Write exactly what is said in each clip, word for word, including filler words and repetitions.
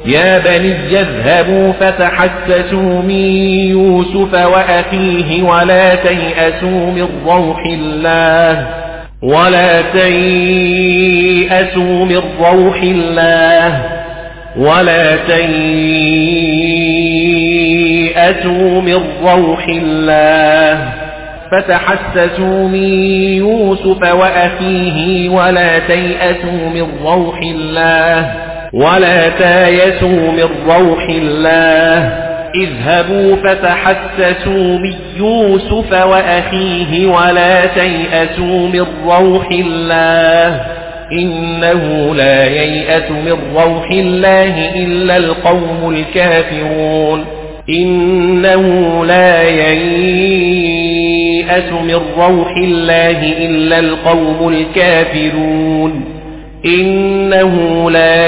يا بني اذهبوا فتحسسوا من يوسف وأخيه ولا تيأسوا من روح الله ولا تيأسوا من روح الله ولا تيأسوا من روح الله فتحسسوا من يوسف وأخيه ولا تيأسوا من روح الله ولا تيأسوا من روح الله اذهبوا فتحسسوا من يوسف وأخيه ولا تيأسوا من روح الله إنه لا ييأس من روح الله إلا القوم الكافرون إنه لا ييأس من روح الله إلا القوم الكافرون إنه لا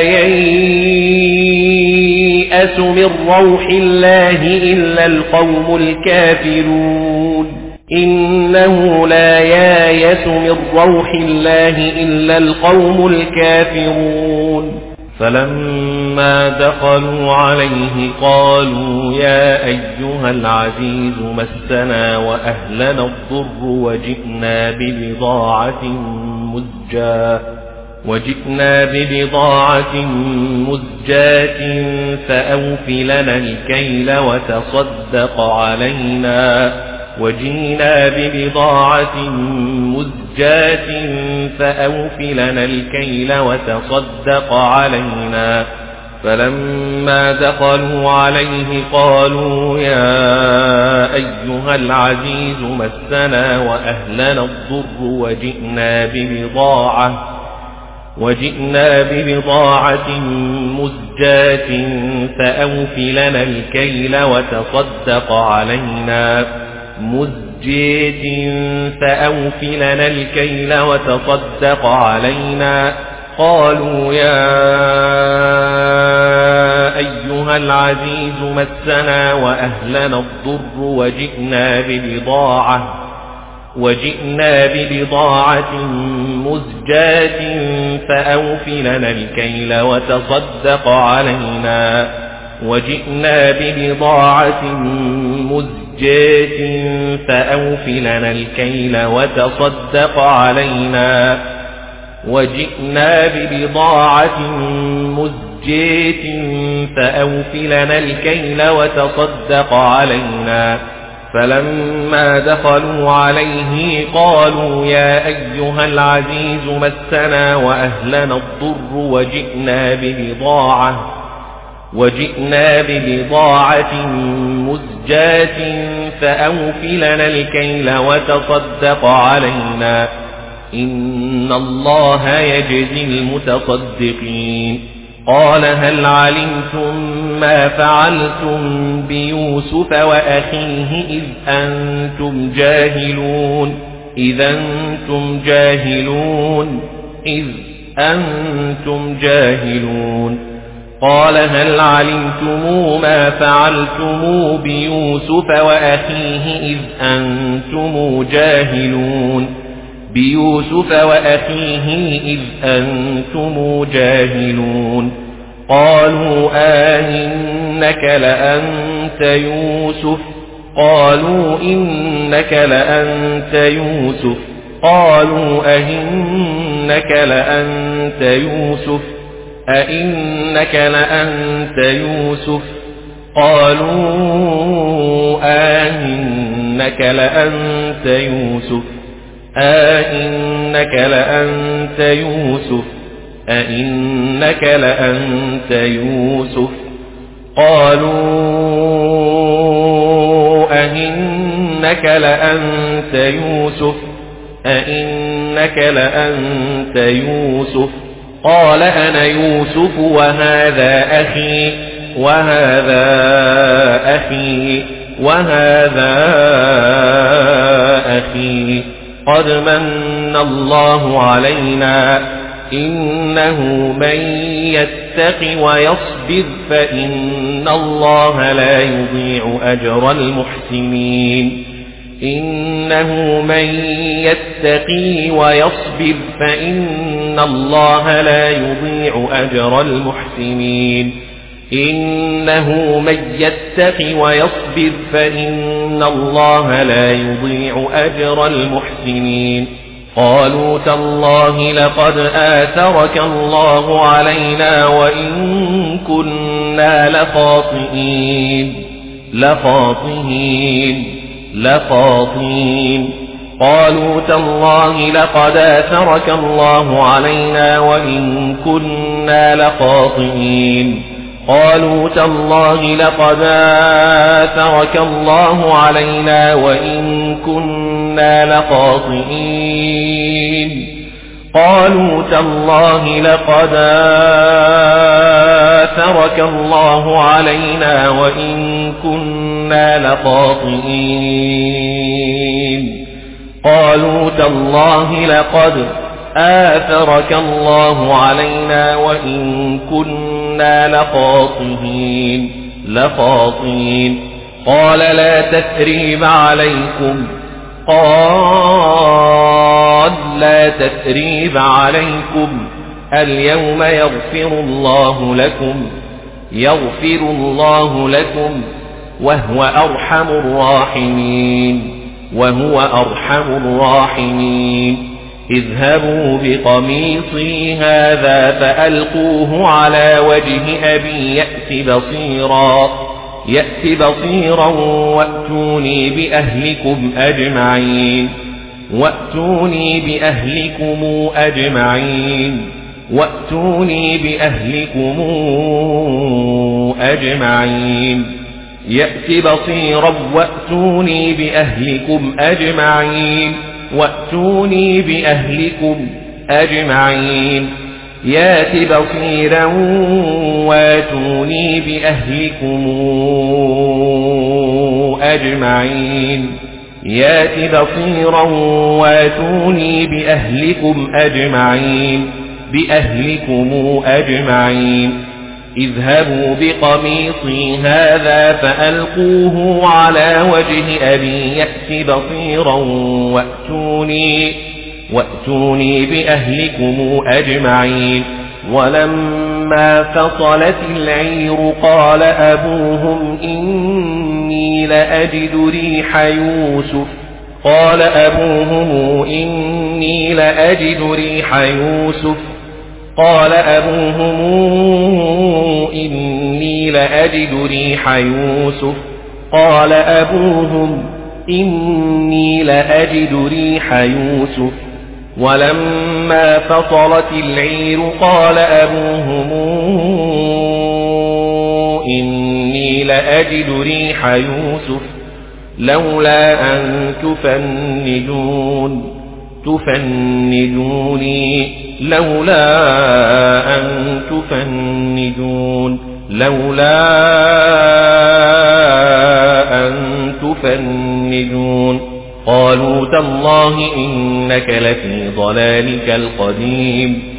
ييأس من روح الله إلا القوم الكافرون إنه لا ييأس من روح الله إلا القوم الكافرون فلما دخلوا عليه قالوا يا أيها العزيز مسنا وأهلنا الضر وجئنا ببضاعة مزجاة وجئنا ببضاعة مزجاة فأوف لنا الكيل وتصدق علينا وجئنا ببضاعة مزجاة فأوف لنا الكيل وتصدق علينا فلما دخلوا عليه قالوا يا أيها العزيز مسنا وأهلنا الضر وجئنا ببضاعة وجئنا ببضاعة مزجاة فأوف لنا الكيل وتصدق علينا مزجاة فأوف لنا الكيل وتصدق علينا قالوا يا أيها العزيز مسنا وأهلنا الضر وجئنا ببضاعة وجئنا ببضاعة مزجاة فأوف لنا الكيل وتصدق علينا وجئنا ببضاعة مزجاة فأوف لنا الكيل وتصدق علينا وجئنا ببضاعة مزجاة فأوف لنا الكيل وتصدق علينا فلما دخلوا عليه قالوا يا أيها العزيز مسنا وأهلنا الضر وجئنا ببضاعة وجئنا ببضاعة مزجاة فأوف لنا الكيل وتصدق علينا إن الله يجزي المتصدقين قال هل علمتم ما فعلتم بيوسف وأخيه إذ أنتم جاهلون إذ أنتم جاهلون إذ أنتم جاهلون قال هل علمتم ما فعلتم بيوسف وأخيه إذ أنتم جاهلون بيوسف وأخيه إذ أنتم جاهلون قالوا آئنك لأنت يوسف قالوا إنك لأنت يوسف قالوا أئنك لأنت يوسف أئنك لأنت يوسف قالوا آئنك لأنت يوسف أئنك لأنت يوسف أئنك لأنت يوسف قالوا أئنك لأنت يوسف أئنك لأنت يوسف قال أنا يوسف وهذا أخي وهذا أخي وهذا أخي قد من الله علينا إنه من يتق ويصبر فإن الله لا يضيع أجر المحسنين إنه من يتقي ويصبر فإن الله لا يضيع أجر المحسنين إنه من يتق ويصبر فإن الله لا يضيع أجر المحسنين قالوا تالله لقد آثرك الله علينا وإن كنا لخاطئين لخاطئين لخاطئين قالوا تالله لقد آثرك الله علينا وإن كنا لخاطئين قالوا تالله لقد آثرك الله علينا وإن كنا لخاطئين قالوا تالله لقد آثرك الله علينا وإن كنا لخاطئين قالوا تالله لقد آثرك الله علينا وإن كنا لخاطئين لخاطئين قال لا تثريب عليكم قال لا تثريب عليكم اليوم يغفر الله لكم يغفر الله لكم وهو أرحم الراحمين وهو أرحم الراحمين اذهبوا بقميصي هذا فألقوه على وجه أبي يأت بصيرا يأت بصيرا وأتوني بأهلكم أجمعين وأتوني بأهلكم أجمعين وأتوني بأهلكم أجمعين يأت بصيرا وأتوني بأهلكم أجمعين وأتوني بأهلكم أجمعين يأت بصيرا وأتوني بأهلكم أجمعين يأت بصيرا وأتوني بأهلكم أجمعين بأهلكم أجمعين اذهبوا بقميصي هذا فألقوه على وجه أبي يأت بصيرا وأتوني, وأتوني بأهلكم أجمعين ولما فصلت العير قال أبوهم إني لأجد ريح يوسف قال أبوهم إني لأجد ريح يوسف قال أبوهم إني لأجد ريح يوسف قال أبوهم إني لأجد ريح يوسف ولما فصلت العير قال أبوهم إني لأجد ريح يوسف لولا أن تفندون تفندوني لولا أن تفندون لولا أن تفندون قالوا تالله إنك لفي ضلالك القديم